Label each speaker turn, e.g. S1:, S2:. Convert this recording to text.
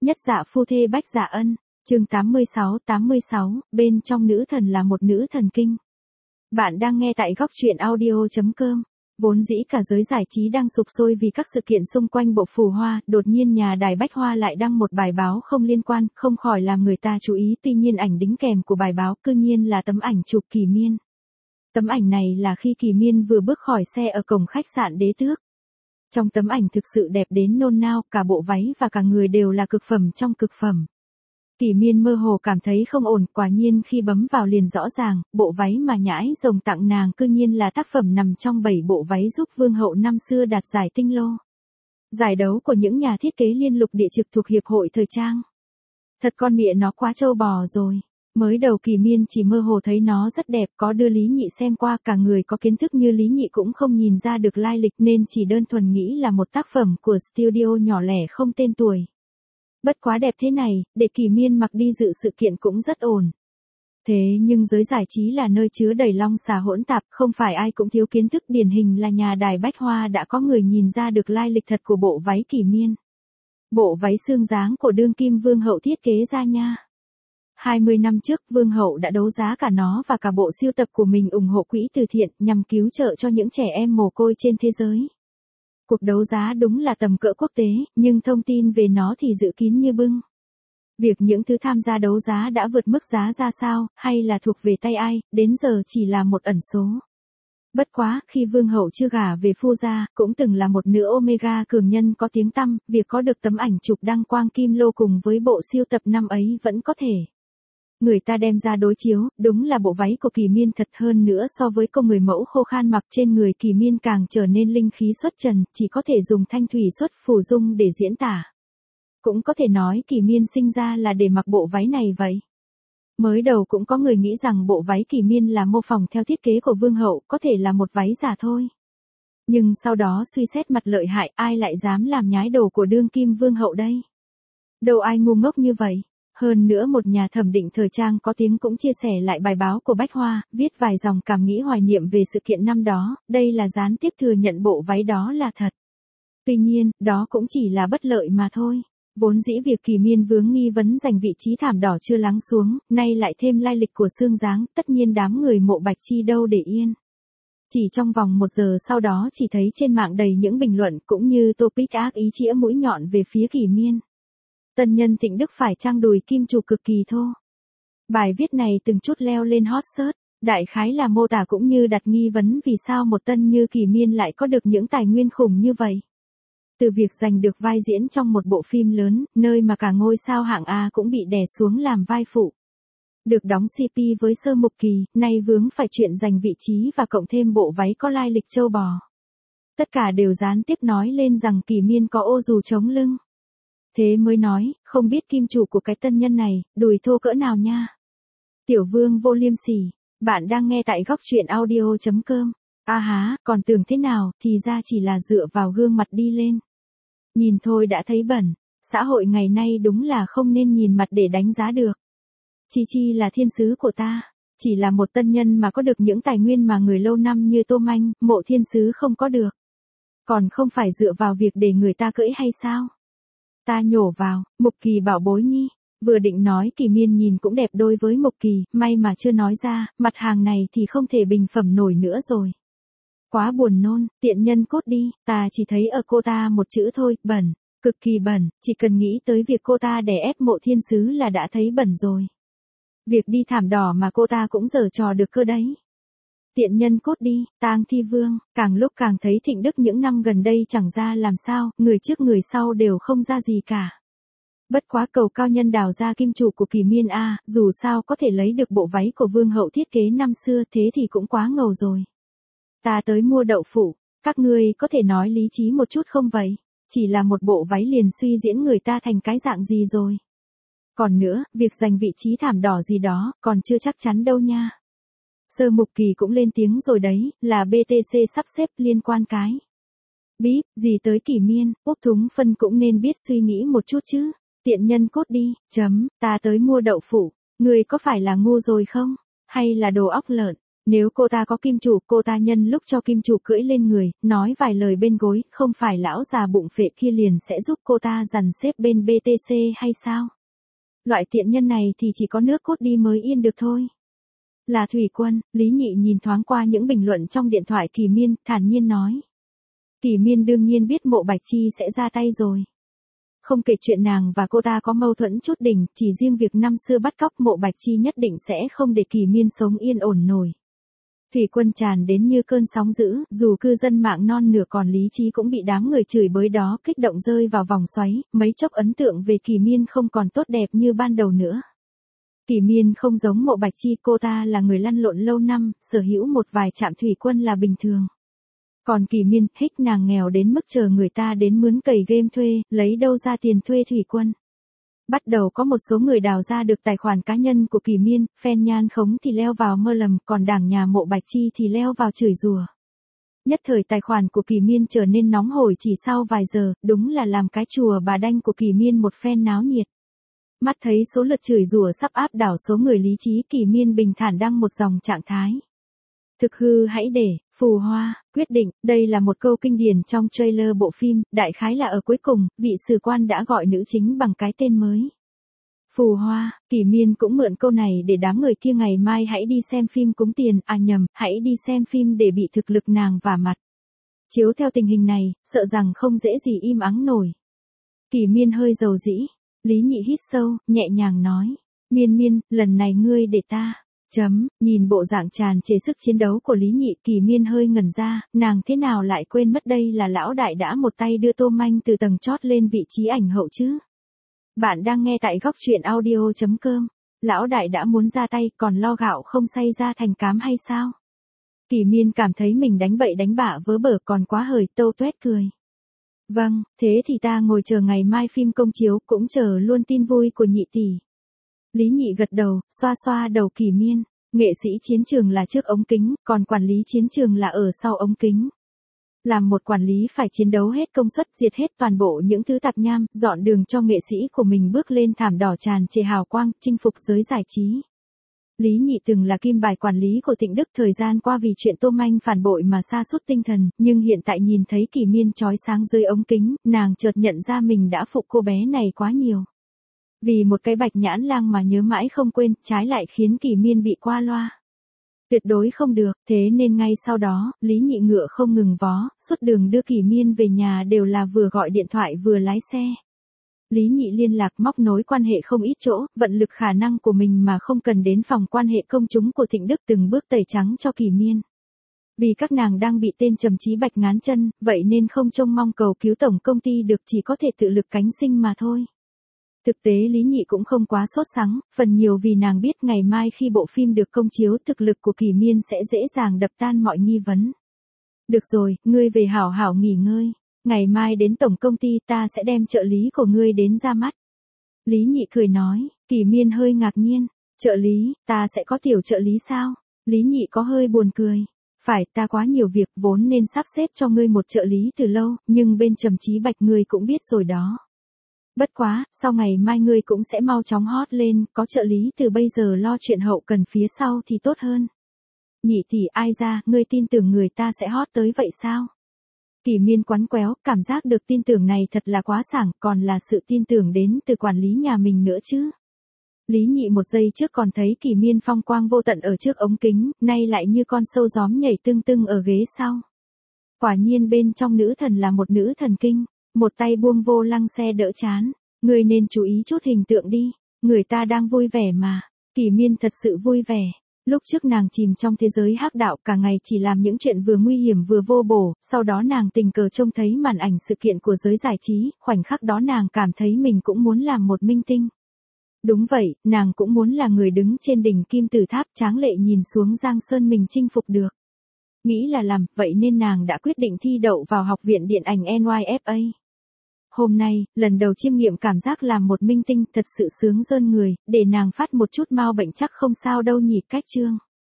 S1: Nhất dạ phu thê bách dạ ân, chương 86, bên trong nữ thần là một nữ thần kinh. Bạn đang nghe tại góc truyện audio.com. Vốn dĩ cả giới giải trí đang sục sôi vì các sự kiện xung quanh bộ phù hoa, đột nhiên nhà đài Bách Hoa lại đăng một bài báo không liên quan, không khỏi làm người ta chú ý. Tuy nhiên ảnh đính kèm của bài báo cư nhiên là tấm ảnh chụp Kỳ Miên. Tấm ảnh này là khi Kỳ Miên vừa bước khỏi xe ở cổng khách sạn Đế Tước. Trong tấm ảnh thực sự đẹp đến nôn nao, cả bộ váy và cả người đều là cực phẩm trong cực phẩm. Kỳ Miên mơ hồ cảm thấy không ổn, quả nhiên khi bấm vào liền rõ ràng, bộ váy mà Nhãi Rồng tặng nàng cư nhiên là tác phẩm nằm trong 7 bộ váy giúp Vương hậu năm xưa đạt giải Tinh Lô. Giải đấu của những nhà thiết kế liên lục địa trực thuộc Hiệp hội Thời trang. Thật con mẹ nó quá trâu bò rồi. Mới đầu Kỳ Miên chỉ mơ hồ thấy nó rất đẹp, có đưa Lý Nhị xem qua, cả người có kiến thức như Lý Nhị cũng không nhìn ra được lai lịch nên chỉ đơn thuần nghĩ là một tác phẩm của studio nhỏ lẻ không tên tuổi. Bất quá đẹp thế này, để Kỳ Miên mặc đi dự sự kiện cũng rất ổn. Thế nhưng giới giải trí là nơi chứa đầy long xà hỗn tạp, không phải ai cũng thiếu kiến thức, điển hình là nhà đài Bách Hoa đã có người nhìn ra được lai lịch thật của bộ váy Kỳ Miên. Bộ váy xương dáng của đương kim Vương hậu thiết kế ra nha. 20 năm trước, Vương hậu đã đấu giá cả nó và cả bộ sưu tập của mình ủng hộ quỹ từ thiện nhằm cứu trợ cho những trẻ em mồ côi trên thế giới. Cuộc đấu giá đúng là tầm cỡ quốc tế, nhưng thông tin về nó thì dự kín như bưng. Việc những thứ tham gia đấu giá đã vượt mức giá ra sao, hay là thuộc về tay ai, đến giờ chỉ là một ẩn số. Bất quá, khi Vương hậu chưa gả về Phu gia, cũng từng là một nữ Omega cường nhân có tiếng tăm, việc có được tấm ảnh chụp đăng quang kim lô cùng với bộ sưu tập năm ấy vẫn có thể. Người ta đem ra đối chiếu, đúng là bộ váy của Kỳ Miên thật hơn nữa so với cô người mẫu khô khan mặc trên người Kỳ Miên càng trở nên linh khí xuất trần, chỉ có thể dùng thanh thủy xuất phù dung để diễn tả. Cũng có thể nói Kỳ Miên sinh ra là để mặc bộ váy này vậy. Mới đầu cũng có người nghĩ rằng bộ váy Kỳ Miên là mô phỏng theo thiết kế của Vương hậu, có thể là một váy giả thôi. Nhưng sau đó suy xét mặt lợi hại, ai lại dám làm nhái đồ của đương kim Vương hậu đây? Đâu ai ngu ngốc như vậy. Hơn nữa một nhà thẩm định thời trang có tiếng cũng chia sẻ lại bài báo của Bách Hoa, viết vài dòng cảm nghĩ hoài niệm về sự kiện năm đó, đây là gián tiếp thừa nhận bộ váy đó là thật. Tuy nhiên, đó cũng chỉ là bất lợi mà thôi. Vốn dĩ việc Kỳ Miên vướng nghi vấn giành vị trí thảm đỏ chưa lắng xuống, nay lại thêm lai lịch của xương dáng, tất nhiên đám người mộ Bạch Chi đâu để yên. Chỉ trong vòng 1 giờ sau đó chỉ thấy trên mạng đầy những bình luận cũng như topic ác ý chĩa mũi nhọn về phía Kỳ Miên. Tân nhân Thịnh Đức phải trang đùi kim chủ cực kỳ thô. Bài viết này từng chút leo lên hot search, đại khái là mô tả cũng như đặt nghi vấn vì sao một tân như Kỳ Miên lại có được những tài nguyên khủng như vậy. Từ việc giành được vai diễn trong một bộ phim lớn, nơi mà cả ngôi sao hạng A cũng bị đè xuống làm vai phụ. Được đóng CP với Sơ Mục Kỳ, nay vướng phải chuyện giành vị trí và cộng thêm bộ váy có lai lịch trâu bò. Tất cả đều gián tiếp nói lên rằng Kỳ Miên có ô dù chống lưng. Thế mới nói, không biết kim chủ của cái tân nhân này, đùi thô cỡ nào nha. Tiểu Vương vô liêm sỉ, bạn đang nghe tại góc truyện audio.com. A há, còn tưởng thế nào, thì ra chỉ là dựa vào gương mặt đi lên. Nhìn thôi đã thấy bẩn, xã hội ngày nay đúng là không nên nhìn mặt để đánh giá được. Chi là thiên sứ của ta, chỉ là một tân nhân mà có được những tài nguyên mà người lâu năm như Tô Manh, Mộ thiên sứ không có được. Còn không phải dựa vào việc để người ta cưỡi hay sao? Ta nhổ vào, Mục Kỳ bảo bối nhi, vừa định nói Kỳ Miên nhìn cũng đẹp đôi với Mục Kỳ, may mà chưa nói ra, mặt hàng này thì không thể bình phẩm nổi nữa rồi. Quá buồn nôn, tiện nhân cút đi, ta chỉ thấy ở cô ta một chữ thôi, bẩn, cực kỳ bẩn, chỉ cần nghĩ tới việc cô ta đè ép Mộ thiên sứ là đã thấy bẩn rồi. Việc đi thảm đỏ mà cô ta cũng giở trò được cơ đấy. Tiện nhân cút đi, Tang Thi Vương, càng lúc càng thấy Thịnh Đức những năm gần đây chẳng ra làm sao, người trước người sau đều không ra gì cả. Bất quá cầu cao nhân đào ra kim chủ của Kỳ Miên a, dù sao có thể lấy được bộ váy của Vương hậu thiết kế năm xưa thế thì cũng quá ngầu rồi. Ta tới mua đậu phụ, các ngươi có thể nói lý trí một chút không vậy? Chỉ là một bộ váy liền suy diễn người ta thành cái dạng gì rồi. Còn nữa, việc giành vị trí thảm đỏ gì đó, còn chưa chắc chắn đâu nha. Sơ Mục Kỳ cũng lên tiếng rồi đấy, là BTC sắp xếp liên quan cái. Bíp, gì tới Kỳ Miên, Úc Thúng Phân cũng nên biết suy nghĩ một chút chứ. Tiện nhân cút đi, ta tới mua đậu phụ, người có phải là ngu rồi không? Hay là đồ óc lợn? Nếu cô ta có kim chủ, cô ta nhân lúc cho kim chủ cưỡi lên người, nói vài lời bên gối, không phải lão già bụng phệ kia liền sẽ giúp cô ta dằn xếp bên BTC hay sao? Loại tiện nhân này thì chỉ có nước cốt đi mới yên được thôi. Là Thủy Quân, Lý Nhị nhìn thoáng qua những bình luận trong điện thoại Kỳ Miên, thản nhiên nói. Kỳ Miên đương nhiên biết Mộ Bạch Chi sẽ ra tay rồi. Không kể chuyện nàng và cô ta có mâu thuẫn chút đỉnh, chỉ riêng việc năm xưa bắt cóc Mộ Bạch Chi nhất định sẽ không để Kỳ Miên sống yên ổn nổi. Thủy Quân tràn đến như cơn sóng dữ, dù cư dân mạng non nửa còn lý trí cũng bị đám người chửi bới đó kích động rơi vào vòng xoáy, mấy chốc ấn tượng về Kỳ Miên không còn tốt đẹp như ban đầu nữa. Kỳ Miên không giống Mộ Bạch Chi, cô ta là người lăn lộn lâu năm, sở hữu một vài trạm Thủy Quân là bình thường. Còn Kỳ Miên, nàng nghèo đến mức chờ người ta đến mướn cày game thuê, lấy đâu ra tiền thuê Thủy Quân. Bắt đầu có một số người đào ra được tài khoản cá nhân của Kỳ Miên, fan nhan khống thì leo vào mơ lầm, còn đảng nhà Mộ Bạch Chi thì leo vào chửi rủa. Nhất thời tài khoản của Kỳ Miên trở nên nóng hổi chỉ sau vài giờ, đúng là làm cái chùa bà đanh của Kỳ Miên một phen náo nhiệt. Mắt thấy số lượt chửi rủa sắp áp đảo số người lý trí, Kỳ Miên bình thản đăng một dòng trạng thái. Thực hư hãy để, phù hoa, quyết định, đây là một câu kinh điển trong trailer bộ phim, đại khái là ở cuối cùng, vị sử quan đã gọi nữ chính bằng cái tên mới. Phù hoa, Kỳ Miên cũng mượn câu này để đám người kia ngày mai hãy đi xem phim cúng tiền, hãy đi xem phim để bị thực lực nàng vả mặt. Chiếu theo tình hình này, sợ rằng không dễ gì im ắng nổi. Kỳ Miên hơi dầu dĩ, Lý Nhị hít sâu, nhẹ nhàng nói, Miên, lần này ngươi để ta. Nhìn bộ dạng tràn trề sức chiến đấu của Lý Nhị, Kỳ Miên hơi ngẩn ra, nàng thế nào lại quên mất đây là lão đại đã một tay đưa Tô Manh từ tầng chót lên vị trí ảnh hậu chứ. Bạn đang nghe tại góc truyện audio.com, lão đại đã muốn ra tay còn lo gạo không xay ra thành cám hay sao? Kỳ Miên cảm thấy mình đánh bậy đánh bạ vớ vẩn còn quá hời, tâu tuét cười. Vâng, thế thì ta ngồi chờ ngày mai phim công chiếu, cũng chờ luôn tin vui của nhị tỷ. Lý Nhị gật đầu, xoa xoa đầu Kỳ Miên, nghệ sĩ chiến trường là trước ống kính, còn quản lý chiến trường là ở sau ống kính. Làm một quản lý phải chiến đấu hết công suất, diệt hết toàn bộ những thứ tạp nham, dọn đường cho nghệ sĩ của mình bước lên thảm đỏ tràn trề hào quang, chinh phục giới giải trí. Lý Nhị từng là kim bài quản lý của Thịnh Đức, thời gian qua vì chuyện Tô Manh phản bội mà sa sút tinh thần, nhưng hiện tại nhìn thấy Kỳ Miên chói sáng dưới ống kính, nàng chợt nhận ra mình đã phục cô bé này quá nhiều. Vì một cái Bạch Nhãn Lang mà nhớ mãi không quên, trái lại khiến Kỳ Miên bị qua loa. Tuyệt đối không được, thế nên ngay sau đó, Lý Nhị ngựa không ngừng vó, suốt đường đưa Kỳ Miên về nhà đều là vừa gọi điện thoại vừa lái xe. Lý Nhị liên lạc móc nối quan hệ không ít chỗ, vận lực khả năng của mình mà không cần đến phòng quan hệ công chúng của Thịnh Đức từng bước tẩy trắng cho Kỳ Miên. Vì các nàng đang bị tên Trầm Chí Bạch ngán chân, vậy nên không trông mong cầu cứu tổng công ty được, chỉ có thể tự lực cánh sinh mà thôi. Thực tế Lý Nhị cũng không quá sốt sắng, phần nhiều vì nàng biết ngày mai khi bộ phim được công chiếu thực lực của Kỳ Miên sẽ dễ dàng đập tan mọi nghi vấn. Được rồi, ngươi về hảo hảo nghỉ ngơi. Ngày mai đến tổng công ty ta sẽ đem trợ lý của ngươi đến ra mắt. Lý Nhị cười nói, Kỳ Miên hơi ngạc nhiên. Trợ lý, ta sẽ có tiểu trợ lý sao? Lý Nhị có hơi buồn cười. Phải, ta quá nhiều việc vốn nên sắp xếp cho ngươi một trợ lý từ lâu, nhưng bên Trầm Chí Bạch ngươi cũng biết rồi đó. Bất quá, sau ngày mai ngươi cũng sẽ mau chóng hot lên, có trợ lý từ bây giờ lo chuyện hậu cần phía sau thì tốt hơn. Nhị tỷ, ai ra, ngươi tin tưởng người ta sẽ hot tới vậy sao? Kỳ Miên quắn quéo, cảm giác được tin tưởng này thật là quá sảng, còn là sự tin tưởng đến từ quản lý nhà mình nữa chứ. Lý Nhị một giây trước còn thấy Kỳ Miên phong quang vô tận ở trước ống kính, nay lại như con sâu gióm nhảy tưng tưng ở ghế sau. Quả nhiên bên trong nữ thần là một nữ thần kinh, một tay buông vô lăng xe đỡ chán. Người nên chú ý chút hình tượng đi, người ta đang vui vẻ mà. Kỳ Miên thật sự vui vẻ. Lúc trước nàng chìm trong thế giới hắc đạo, cả ngày chỉ làm những chuyện vừa nguy hiểm vừa vô bổ, sau đó nàng tình cờ trông thấy màn ảnh sự kiện của giới giải trí, khoảnh khắc đó nàng cảm thấy mình cũng muốn làm một minh tinh. Đúng vậy, nàng cũng muốn là người đứng trên đỉnh kim tự tháp tráng lệ nhìn xuống Giang Sơn mình chinh phục được. Nghĩ là làm, vậy nên nàng đã quyết định thi đậu vào Học viện Điện ảnh NYFA. Hôm nay, lần đầu chiêm nghiệm cảm giác làm một minh tinh thật sự sướng rơn người, để nàng phát một chút mau bệnh chắc không sao đâu nhỉ. Cách chương